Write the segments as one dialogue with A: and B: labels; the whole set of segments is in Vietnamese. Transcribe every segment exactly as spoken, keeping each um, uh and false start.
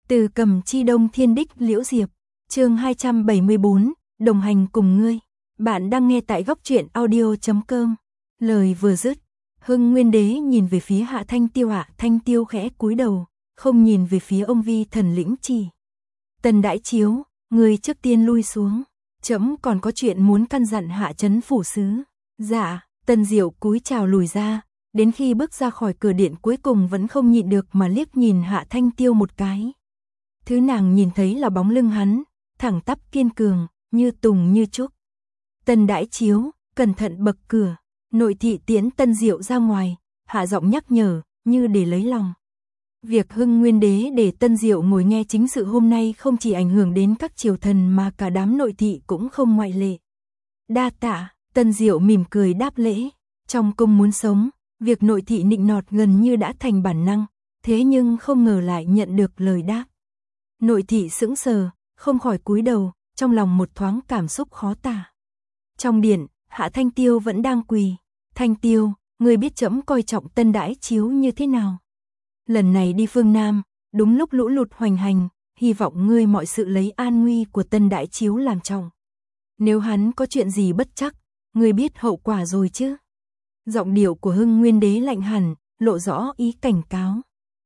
A: Từ Cầm Chi Đông Thiên Đích Liễu Diệp, chương hai trăm bảy mươi bốn, đồng hành cùng ngươi. Bạn đang nghe tại góc truyện audio chấm com. Lời vừa dứt, Hưng Nguyên Đế nhìn về phía Hạ Thanh Tiêu. Hạ Thanh Tiêu khẽ cúi đầu, không nhìn về phía ông Vi Thần lĩnh chỉ. Tần Đại Chiếu, ngươi trước tiên lui xuống, trẫm còn có chuyện muốn căn dặn Hạ Trấn phủ sứ. Dạ. Tần Diệu cúi chào lùi ra, đến khi bước ra khỏi cửa điện cuối cùng vẫn không nhịn được mà liếc nhìn Hạ Thanh Tiêu một cái. Thứ nàng nhìn thấy là bóng lưng hắn, thẳng tắp kiên cường, như tùng như trúc. Tần Đại Chiếu, cẩn thận bậc cửa, nội thị tiễn Tần Diệu ra ngoài, hạ giọng nhắc nhở, như để lấy lòng. Việc Hưng Nguyên Đế để Tần Diệu ngồi nghe chính sự hôm nay không chỉ ảnh hưởng đến các triều thần mà cả đám nội thị cũng không ngoại lệ. Đa tạ. Tần Diệu mỉm cười đáp lễ, trong cung muốn sống, việc nội thị nịnh nọt gần như đã thành bản năng, thế nhưng không ngờ lại nhận được lời đáp. Nội thị sững sờ, không khỏi cúi đầu, trong lòng một thoáng cảm xúc khó tả. Trong điện, Hạ Thanh Tiêu vẫn đang quỳ. Thanh Tiêu, ngươi biết trẫm coi trọng Tần Đại Chiếu như thế nào? Lần này đi phương Nam, đúng lúc lũ lụt hoành hành, hy vọng ngươi mọi sự lấy an nguy của Tần Đại Chiếu làm trọng. Nếu hắn có chuyện gì bất trắc, ngươi biết hậu quả rồi chứ? Giọng điệu của Hưng Nguyên Đế lạnh hẳn, lộ rõ ý cảnh cáo.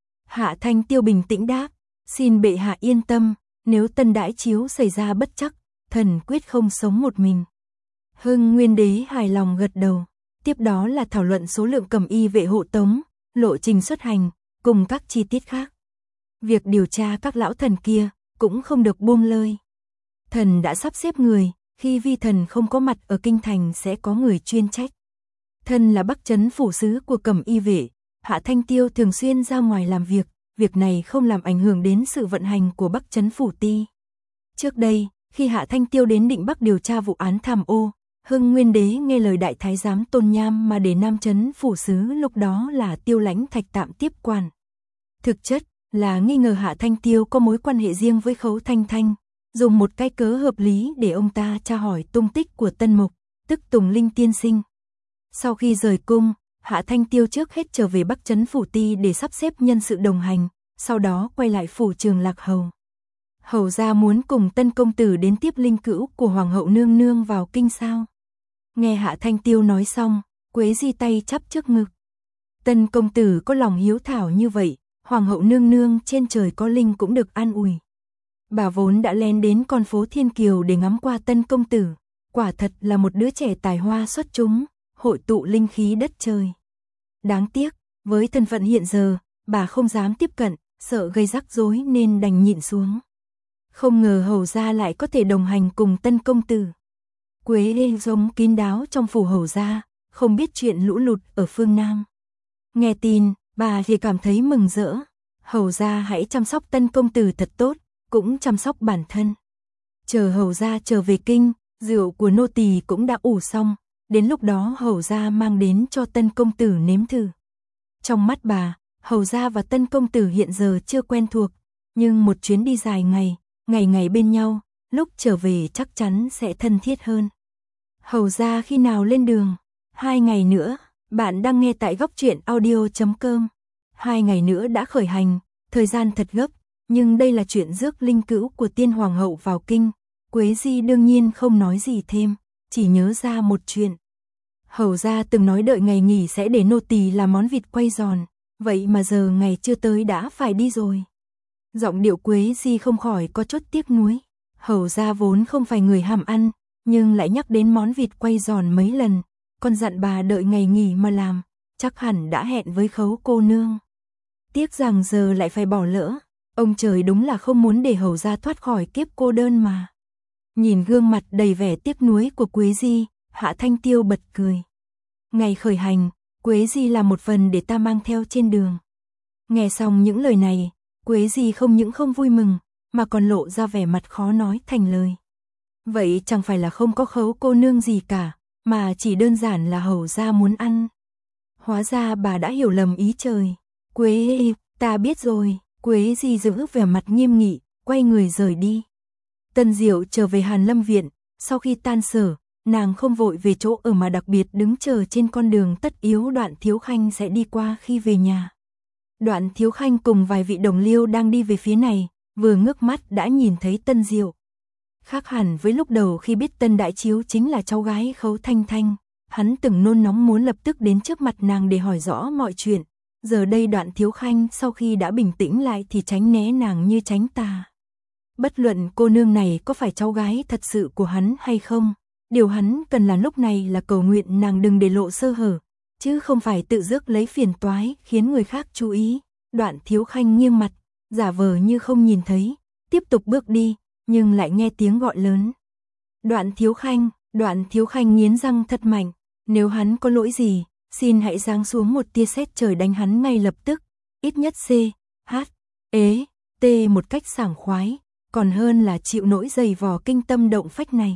A: Hạ Thanh Tiêu bình tĩnh đáp, xin bệ hạ yên tâm, nếu Tần Đại Chiếu xảy ra bất trắc, thần quyết không sống một mình. Hưng Nguyên Đế hài lòng gật đầu, tiếp đó là thảo luận số lượng cầm y vệ hộ tống, lộ trình xuất hành, cùng các chi tiết khác. Việc điều tra các lão thần kia, cũng không được buông lơi. Thần đã sắp xếp người, khi vi thần không có mặt ở kinh thành sẽ có người chuyên trách. Thân là Bắc Trấn phủ sứ của Cẩm Y vệ, Hạ Thanh Tiêu thường xuyên ra ngoài làm việc, việc này không làm ảnh hưởng đến sự vận hành của Bắc Trấn phủ ti. Trước đây, khi Hạ Thanh Tiêu đến Định Bắc điều tra vụ án tham ô, Hưng Nguyên Đế nghe lời đại thái giám Tôn Nham mà để Nam Trấn phủ sứ lúc đó là Tiêu Lãnh Thạch tạm tiếp quản. Thực chất là nghi ngờ Hạ Thanh Tiêu có mối quan hệ riêng với Khấu Thanh Thanh, dùng một cái cớ hợp lý để ông ta tra hỏi tung tích của Tân Mục, tức Tùng Linh tiên sinh. Sau khi rời cung, Hạ Thanh Tiêu trước hết trở về Bắc Trấn phủ ti để sắp xếp nhân sự đồng hành, sau đó quay lại phủ Trường Lạc Hầu. Hầu gia muốn cùng Tân công tử đến tiếp linh cữu của Hoàng hậu nương nương vào kinh sao? Nghe Hạ Thanh Tiêu nói xong, Quế Di tay chắp trước ngực. Tân công tử có lòng hiếu thảo như vậy, Hoàng hậu nương nương trên trời có linh cũng được an ủi. Bà vốn đã lén đến con phố Thiên Kiều để ngắm qua Tân công tử, quả thật là một đứa trẻ tài hoa xuất chúng, hội tụ linh khí đất trời. Đáng tiếc, với thân phận hiện giờ, bà không dám tiếp cận, sợ gây rắc rối nên đành nhịn xuống. Không ngờ hầu gia lại có thể đồng hành cùng Tân công tử. Quế Lê giống kín đáo trong phủ hầu gia, không biết chuyện lũ lụt ở phương Nam. Nghe tin, bà thì cảm thấy mừng rỡ. Hầu gia hãy chăm sóc Tân công tử thật tốt, cũng chăm sóc bản thân. Chờ hầu gia trở về kinh, rượu của nô tỳ cũng đã ủ xong, đến lúc đó hầu gia mang đến cho Tân công tử nếm thử. Trong mắt bà, hầu gia và Tân công tử hiện giờ chưa quen thuộc, nhưng một chuyến đi dài ngày, ngày ngày bên nhau, lúc trở về chắc chắn sẽ thân thiết hơn. Hầu gia khi nào lên đường? Hai ngày nữa, bạn đang nghe tại góc truyện audio chấm com. Hai ngày nữa đã khởi hành, thời gian thật gấp, nhưng đây là chuyện rước linh cữu của tiên hoàng hậu vào kinh. Quế Di đương nhiên không nói gì thêm, chỉ nhớ ra một chuyện. Hầu gia từng nói đợi ngày nghỉ sẽ để nô tỳ làm món vịt quay giòn, vậy mà giờ ngày chưa tới đã phải đi rồi. Giọng điệu Quế Di không khỏi có chút tiếc nuối. Hầu gia vốn không phải người ham ăn, nhưng lại nhắc đến món vịt quay giòn mấy lần, còn dặn bà đợi ngày nghỉ mà làm, chắc hẳn đã hẹn với Khấu cô nương. Tiếc rằng giờ lại phải bỏ lỡ, ông trời đúng là không muốn để hầu gia thoát khỏi kiếp cô đơn mà. Nhìn gương mặt đầy vẻ tiếc nuối của Quế Di, Hạ Thanh Tiêu bật cười. Ngày khởi hành, Quế Di là một phần để ta mang theo trên đường. Nghe xong những lời này, Quế Di không những không vui mừng, mà còn lộ ra vẻ mặt khó nói thành lời. Vậy chẳng phải là không có Khấu cô nương gì cả, mà chỉ đơn giản là hầu gia muốn ăn. Hóa ra bà đã hiểu lầm ý trời. Quế, ta biết rồi. Quế Di giữ vẻ mặt nghiêm nghị, quay người rời đi. Tân Diệu trở về Hàn Lâm viện, sau khi tan sở, nàng không vội về chỗ ở mà đặc biệt đứng chờ trên con đường tất yếu Đoạn Thiếu Khanh sẽ đi qua khi về nhà. Đoạn Thiếu Khanh cùng vài vị đồng liêu đang đi về phía này, vừa ngước mắt đã nhìn thấy Tân Diệu. Khác hẳn với lúc đầu khi biết Tân Đại Chiếu chính là cháu gái Khấu Thanh Thanh, hắn từng nôn nóng muốn lập tức đến trước mặt nàng để hỏi rõ mọi chuyện. Giờ đây Đoạn Thiếu Khanh sau khi đã bình tĩnh lại thì tránh né nàng như tránh tà. Bất luận cô nương này có phải cháu gái thật sự của hắn hay không, điều hắn cần là lúc này là cầu nguyện nàng đừng để lộ sơ hở, chứ không phải tự rước lấy phiền toái khiến người khác chú ý. Đoạn Thiếu Khanh nghiêng mặt, giả vờ như không nhìn thấy, tiếp tục bước đi, nhưng lại nghe tiếng gọi lớn. Đoạn Thiếu Khanh, Đoạn Thiếu Khanh nghiến răng thật mạnh, nếu hắn có lỗi gì, xin hãy giáng xuống một tia sét trời đánh hắn ngay lập tức, ít nhất C, H, ế, T một cách sảng khoái, còn hơn là chịu nỗi dày vò kinh tâm động phách này.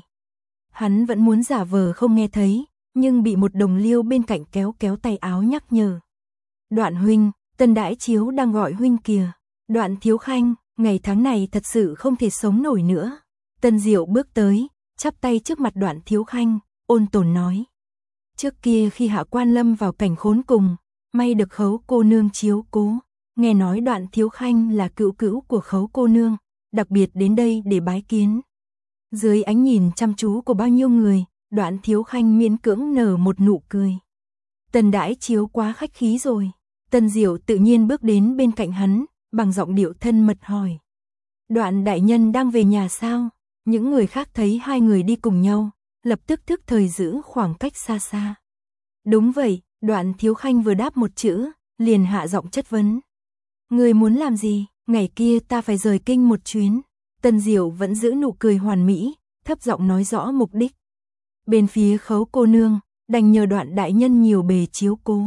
A: Hắn vẫn muốn giả vờ không nghe thấy, nhưng bị một đồng liêu bên cạnh kéo kéo tay áo nhắc nhở. Đoạn huynh, Tân Đại Chiếu đang gọi huynh kìa. Đoạn Thiếu Khanh, ngày tháng này thật sự không thể sống nổi nữa. Tân Diệu bước tới, chắp tay trước mặt Đoạn Thiếu Khanh, ôn tồn nói. Trước kia khi Hạ Quan lâm vào cảnh khốn cùng, may được Khấu cô nương chiếu cố. Nghe nói Đoạn Thiếu Khanh là cữu cữu của Khấu cô nương, đặc biệt đến đây để bái kiến. Dưới ánh nhìn chăm chú của bao nhiêu người, Đoạn Thiếu Khanh miễn cưỡng nở một nụ cười. Tân Đại Chiếu quá khách khí rồi. Tân Diệu tự nhiên bước đến bên cạnh hắn, bằng giọng điệu thân mật hỏi. Đoạn đại nhân đang về nhà sao? Những người khác thấy hai người đi cùng nhau, lập tức thức thời giữ khoảng cách xa xa. Đúng vậy, Đoạn Thiếu Khanh vừa đáp một chữ, liền hạ giọng chất vấn. Người muốn làm gì? Ngày kia ta phải rời kinh một chuyến. Tân Diệu vẫn giữ nụ cười hoàn mỹ, thấp giọng nói rõ mục đích. Bên phía Khấu cô nương, đành nhờ Đoạn đại nhân nhiều bề chiếu cố.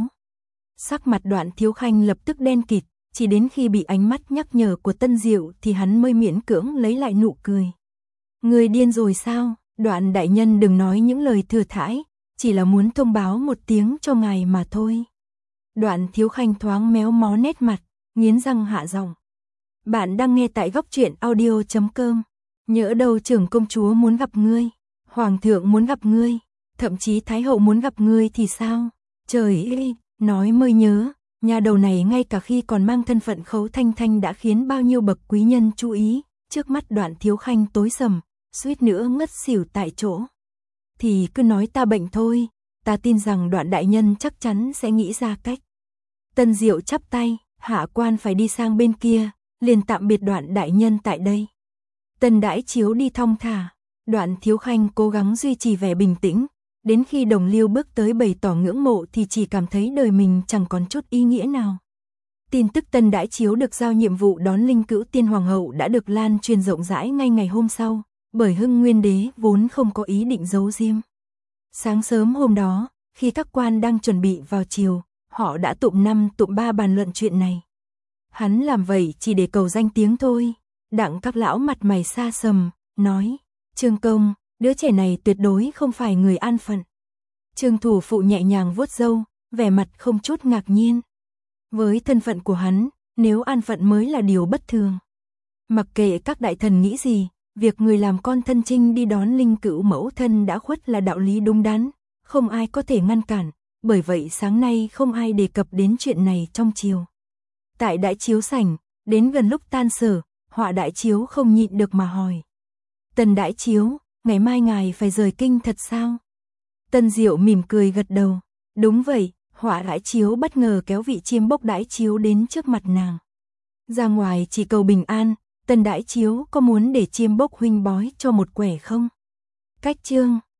A: Sắc mặt Đoạn Thiếu Khanh lập tức đen kịt, chỉ đến khi bị ánh mắt nhắc nhở của Tân Diệu thì hắn mới miễn cưỡng lấy lại nụ cười. Người điên rồi sao? Đoạn đại nhân đừng nói những lời thừa thãi, chỉ là muốn thông báo một tiếng cho ngài mà thôi. Đoạn Thiếu Khanh thoáng méo mó nét mặt, nghiến răng hạ giọng. Bạn đang nghe tại góc truyện audio chấm com. Nhỡ đâu trưởng công chúa muốn gặp ngươi, hoàng thượng muốn gặp ngươi, thậm chí thái hậu muốn gặp ngươi thì sao? Trời ơi, nói mới nhớ, nhà đầu này ngay cả khi còn mang thân phận Khấu Thanh Thanh đã khiến bao nhiêu bậc quý nhân chú ý. Trước mắt Đoạn Thiếu Khanh tối sầm, suýt nữa ngất xỉu tại chỗ. Thì cứ nói ta bệnh thôi, ta tin rằng Đoạn đại nhân chắc chắn sẽ nghĩ ra cách. Tân Diệu chắp tay, hạ quan phải đi sang bên kia, liền tạm biệt Đoạn đại nhân tại đây. Tân Đại Chiếu đi thong thả, Đoạn Thiếu Khanh cố gắng duy trì vẻ bình tĩnh, đến khi đồng liêu bước tới bày tỏ ngưỡng mộ thì chỉ cảm thấy đời mình chẳng còn chút ý nghĩa nào. Tin tức Tân Đại Chiếu được giao nhiệm vụ đón linh cữu tiên hoàng hậu đã được lan truyền rộng rãi ngay ngày hôm sau, bởi Hưng Nguyên Đế vốn không có ý định giấu diêm. Sáng sớm hôm đó, khi các quan đang chuẩn bị vào triều, họ đã tụm năm tụm ba bàn luận chuyện này. Hắn làm vậy chỉ để cầu danh tiếng thôi. Đặng các lão mặt mày xa sầm, nói, Trương công, đứa trẻ này tuyệt đối không phải người an phận. Trương thủ phụ nhẹ nhàng vuốt râu, vẻ mặt không chút ngạc nhiên. Với thân phận của hắn, nếu an phận mới là điều bất thường. Mặc kệ các đại thần nghĩ gì, việc người làm con thân trinh đi đón linh cữu mẫu thân đã khuất là đạo lý đúng đắn, không ai có thể ngăn cản, bởi vậy sáng nay không ai đề cập đến chuyện này trong triều. Tại đại chiếu sảnh, đến gần lúc tan sở, Họa Đại Chiếu không nhịn được mà hỏi. Tần Đại Chiếu, ngày mai ngài phải rời kinh thật sao? Tân Diệu mỉm cười gật đầu. Đúng vậy, Họa Đại Chiếu bất ngờ kéo vị chiêm bốc Đại Chiếu đến trước mặt nàng. Ra ngoài chỉ cầu bình an, Tần Đại Chiếu có muốn để chiêm bốc huynh bói cho một quẻ không? Cách chương